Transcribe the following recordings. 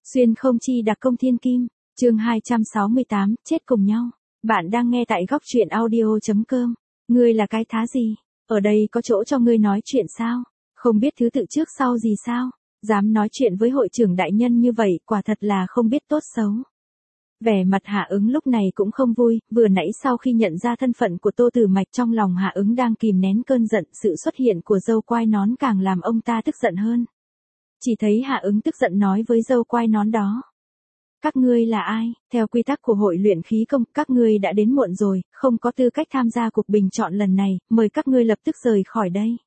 Xuyên không chi đặc công thiên kim, chương 268, chết cùng nhau. Bạn đang nghe tại góc truyện audio.com. Ngươi là cái thá gì? Ở đây có chỗ cho ngươi nói chuyện sao? Không biết thứ tự trước sau gì sao? Dám nói chuyện với hội trưởng đại nhân như vậy, quả thật là không biết tốt xấu. Vẻ mặt Hạ Ứng lúc này cũng không vui, vừa nãy sau khi nhận ra thân phận của Tô Tử Mạch trong lòng Hạ Ứng đang kìm nén cơn giận, sự xuất hiện của dâu quai nón càng làm ông ta tức giận hơn. Chỉ thấy Hạ Ứng tức giận nói với dâu quai nón đó. Các ngươi là ai? Theo quy tắc của hội luyện khí công, các ngươi đã đến muộn rồi, không có tư cách tham gia cuộc bình chọn lần này, mời các ngươi lập tức rời khỏi đây.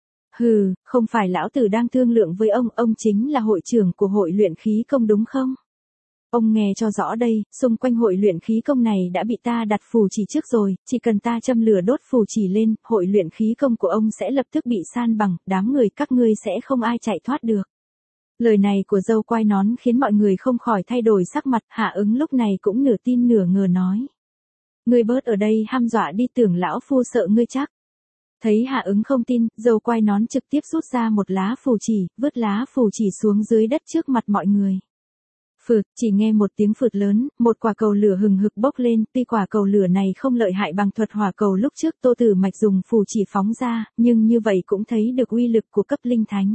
Hừ, không phải lão tử đang thương lượng với ông chính là hội trưởng của hội luyện khí công đúng không? Ông nghe cho rõ đây, xung quanh hội luyện khí công này đã bị ta đặt phù chỉ trước rồi, chỉ cần ta châm lửa đốt phù chỉ lên, hội luyện khí công của ông sẽ lập tức bị san bằng, đám người các ngươi sẽ không ai chạy thoát được. Lời này của dâu quai nón khiến mọi người không khỏi thay đổi sắc mặt, Hạ Ứng lúc này cũng nửa tin nửa ngờ nói. Ngươi bớt ở đây hăm dọa đi, tưởng lão phu sợ ngươi chắc. Thấy Hạ Ứng không tin, dâu quai nón trực tiếp rút ra một lá phù chỉ, vứt lá phù chỉ xuống dưới đất trước mặt mọi người. Phượt, chỉ nghe một tiếng phượt lớn, một quả cầu lửa hừng hực bốc lên, tuy quả cầu lửa này không lợi hại bằng thuật hỏa cầu lúc trước Tô Tử Mạch dùng phù chỉ phóng ra, nhưng như vậy cũng thấy được uy lực của cấp linh thánh.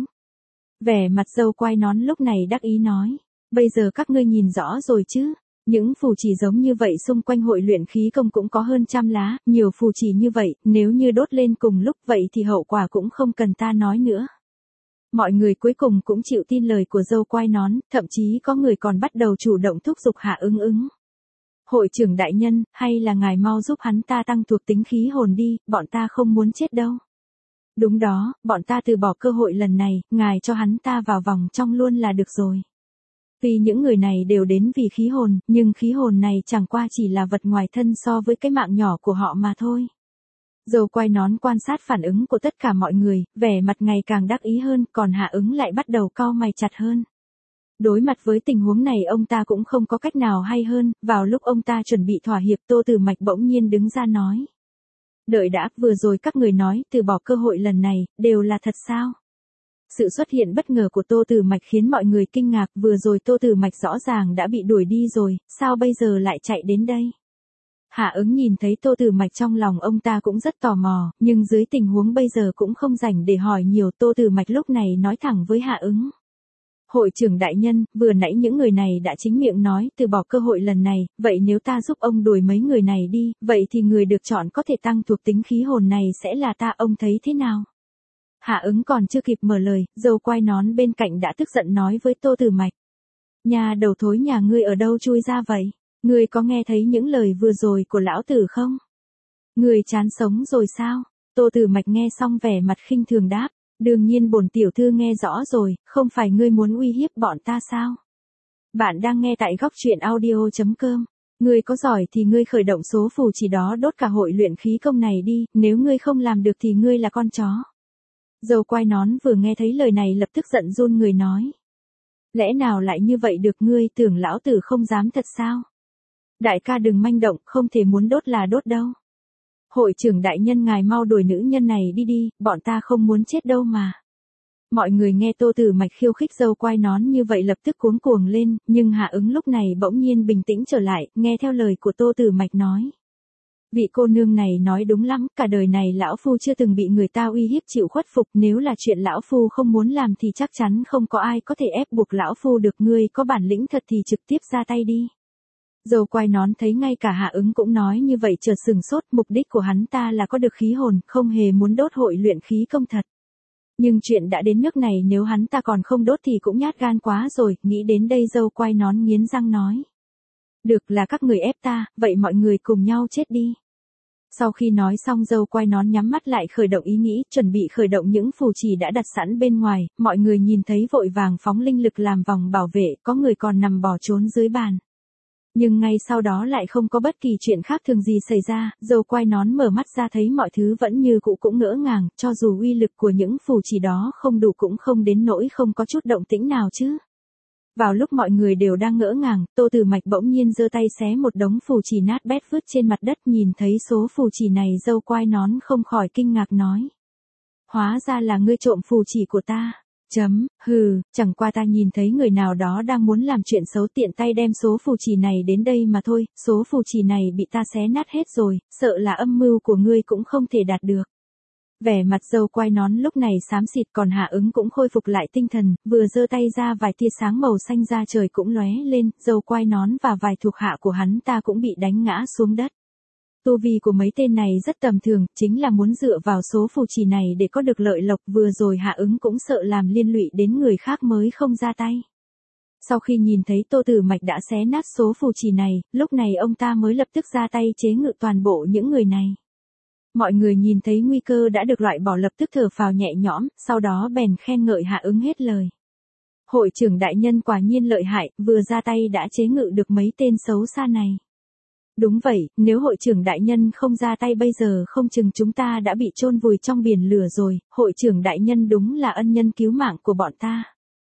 Vẻ mặt dâu quai nón lúc này đắc ý nói, bây giờ các ngươi nhìn rõ rồi chứ, những phù chỉ giống như vậy xung quanh hội luyện khí công cũng có hơn 100 lá, nhiều phù chỉ như vậy, nếu như đốt lên cùng lúc vậy thì hậu quả cũng không cần ta nói nữa. Mọi người cuối cùng cũng chịu tin lời của dâu quai nón, thậm chí có người còn bắt đầu chủ động thúc giục Hạ Ứng. Hội trưởng đại nhân, hay là ngài mau giúp hắn ta tăng thuộc tính khí hồn đi, bọn ta không muốn chết đâu. Đúng đó, bọn ta từ bỏ cơ hội lần này, ngài cho hắn ta vào vòng trong luôn là được rồi. Vì những người này đều đến vì khí hồn, nhưng khí hồn này chẳng qua chỉ là vật ngoài thân so với cái mạng nhỏ của họ mà thôi. Dâu quai nón quan sát phản ứng của tất cả mọi người, vẻ mặt ngày càng đắc ý hơn, còn Hạ Ứng lại bắt đầu cau mày chặt hơn. Đối mặt với tình huống này ông ta cũng không có cách nào hay hơn, vào lúc ông ta chuẩn bị thỏa hiệp Tô Tử Mạch bỗng nhiên đứng ra nói. Đợi đã, vừa rồi các người nói, từ bỏ cơ hội lần này, đều là thật sao? Sự xuất hiện bất ngờ của Tô Tử Mạch khiến mọi người kinh ngạc, vừa rồi Tô Tử Mạch rõ ràng đã bị đuổi đi rồi, sao bây giờ lại chạy đến đây? Hạ Ứng nhìn thấy Tô Tử Mạch trong lòng ông ta cũng rất tò mò, nhưng dưới tình huống bây giờ cũng không rảnh để hỏi nhiều, Tô Tử Mạch lúc này nói thẳng với Hạ Ứng. Hội trưởng đại nhân, vừa nãy những người này đã chính miệng nói từ bỏ cơ hội lần này, vậy nếu ta giúp ông đuổi mấy người này đi, vậy thì người được chọn có thể tăng thuộc tính khí hồn này sẽ là ta, ông thấy thế nào? Hạ Ứng còn chưa kịp mở lời, dâu quai nón bên cạnh đã tức giận nói với Tô Tử Mạch. Nhà đầu thối nhà ngươi ở đâu chui ra vậy? Ngươi có nghe thấy những lời vừa rồi của lão tử không? Ngươi chán sống rồi sao? Tô Tử Mạch nghe xong vẻ mặt khinh thường đáp. Đương nhiên bổn tiểu thư nghe rõ rồi, không phải ngươi muốn uy hiếp bọn ta sao? Bạn đang nghe tại góc truyện audio.com. Ngươi có giỏi thì ngươi khởi động số phù chỉ đó đốt cả hội luyện khí công này đi, nếu ngươi không làm được thì ngươi là con chó. Dâu quai nón vừa nghe thấy lời này lập tức giận run người nói. Lẽ nào lại như vậy được, ngươi tưởng lão tử không dám thật sao? Đại ca đừng manh động, không thể muốn đốt là đốt đâu. Hội trưởng đại nhân ngài mau đuổi nữ nhân này đi đi, bọn ta không muốn chết đâu mà. Mọi người nghe Tô Tử Mạch khiêu khích dâu quai nón như vậy lập tức cuống cuồng lên, nhưng Hạ Ứng lúc này bỗng nhiên bình tĩnh trở lại, nghe theo lời của Tô Tử Mạch nói. Vị cô nương này nói đúng lắm, cả đời này lão phu chưa từng bị người ta uy hiếp chịu khuất phục, nếu là chuyện lão phu không muốn làm thì chắc chắn không có ai có thể ép buộc lão phu được, ngươi có bản lĩnh thật thì trực tiếp ra tay đi. Dâu quai nón thấy ngay cả Hạ Ứng cũng nói như vậy chợt sừng sốt, mục đích của hắn ta là có được khí hồn, không hề muốn đốt hội luyện khí công thật. Nhưng chuyện đã đến nước này nếu hắn ta còn không đốt thì cũng nhát gan quá rồi, nghĩ đến đây dâu quai nón nghiến răng nói. Được, là các người ép ta, vậy mọi người cùng nhau chết đi. Sau khi nói xong dâu quai nón nhắm mắt lại khởi động ý nghĩ, chuẩn bị khởi động những phù chỉ đã đặt sẵn bên ngoài, mọi người nhìn thấy vội vàng phóng linh lực làm vòng bảo vệ, có người còn nằm bỏ trốn dưới bàn. Nhưng ngay sau đó lại không có bất kỳ chuyện khác thường gì xảy ra, dâu quai nón mở mắt ra thấy mọi thứ vẫn như cũ, cũng ngỡ ngàng, cho dù uy lực của những phù chỉ đó không đủ cũng không đến nỗi không có chút động tĩnh nào chứ. Vào lúc mọi người đều đang ngỡ ngàng, Tô Tử Mạch bỗng nhiên giơ tay xé một đống phù chỉ nát bét vứt trên mặt đất, nhìn thấy số phù chỉ này dâu quai nón không khỏi kinh ngạc nói. Hóa ra là ngươi trộm phù chỉ của ta. Chẳng qua ta nhìn thấy người nào đó đang muốn làm chuyện xấu tiện tay đem số phù trì này đến đây mà thôi, số phù trì này bị ta xé nát hết rồi, sợ là âm mưu của ngươi cũng không thể đạt được. Vẻ mặt dâu quai nón lúc này xám xịt, còn Hạ Ứng cũng khôi phục lại tinh thần, vừa giơ tay ra vài tia sáng màu xanh da trời cũng lóe lên, dâu quai nón và vài thuộc hạ của hắn ta cũng bị đánh ngã xuống đất. Tu vi của mấy tên này rất tầm thường, chính là muốn dựa vào số phù trì này để có được lợi lộc, vừa rồi Hạ Ứng cũng sợ làm liên lụy đến người khác mới không ra tay. Sau khi nhìn thấy Tô Tử Mạch đã xé nát số phù trì này, lúc này ông ta mới lập tức ra tay chế ngự toàn bộ những người này. Mọi người nhìn thấy nguy cơ đã được loại bỏ lập tức thở phào nhẹ nhõm, sau đó bèn khen ngợi Hạ Ứng hết lời. Hội trưởng đại nhân quả nhiên lợi hại, vừa ra tay đã chế ngự được mấy tên xấu xa này. Đúng vậy, nếu hội trưởng đại nhân không ra tay bây giờ không chừng chúng ta đã bị chôn vùi trong biển lửa rồi, hội trưởng đại nhân đúng là ân nhân cứu mạng của bọn ta.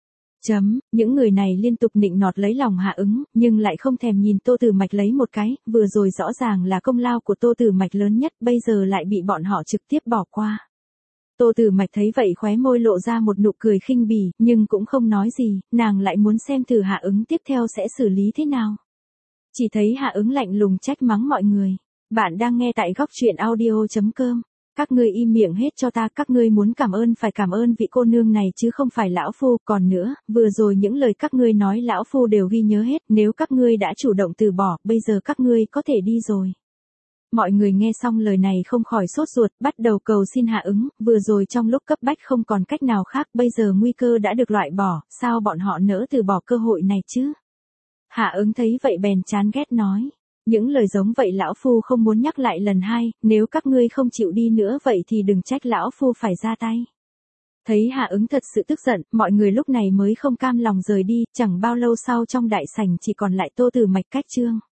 Những người này liên tục nịnh nọt lấy lòng Hạ Ứng, nhưng lại không thèm nhìn Tô Tử Mạch lấy một cái, vừa rồi rõ ràng là công lao của Tô Tử Mạch lớn nhất, bây giờ lại bị bọn họ trực tiếp bỏ qua. Tô Tử Mạch thấy vậy khóe môi lộ ra một nụ cười khinh bỉ, nhưng cũng không nói gì, nàng lại muốn xem thử Hạ Ứng tiếp theo sẽ xử lý thế nào. Chỉ thấy Hạ Ứng lạnh lùng trách mắng mọi người. Bạn đang nghe tại góc truyện audio.com. Các ngươi im miệng hết cho ta, các ngươi muốn cảm ơn phải cảm ơn vị cô nương này chứ không phải lão phu, còn nữa, vừa rồi những lời các ngươi nói lão phu đều ghi nhớ hết, nếu các ngươi đã chủ động từ bỏ, bây giờ các ngươi có thể đi rồi. Mọi người nghe xong lời này không khỏi sốt ruột, bắt đầu cầu xin Hạ Ứng, vừa rồi trong lúc cấp bách không còn cách nào khác, bây giờ nguy cơ đã được loại bỏ, sao bọn họ nỡ từ bỏ cơ hội này chứ? Hạ Ứng thấy vậy bèn chán ghét nói. Những lời giống vậy lão phu không muốn nhắc lại lần hai, nếu các ngươi không chịu đi nữa vậy thì đừng trách lão phu phải ra tay. Thấy Hạ Ứng thật sự tức giận, mọi người lúc này mới không cam lòng rời đi, chẳng bao lâu sau trong đại sảnh chỉ còn lại Tô Tử Mạch cách Trương.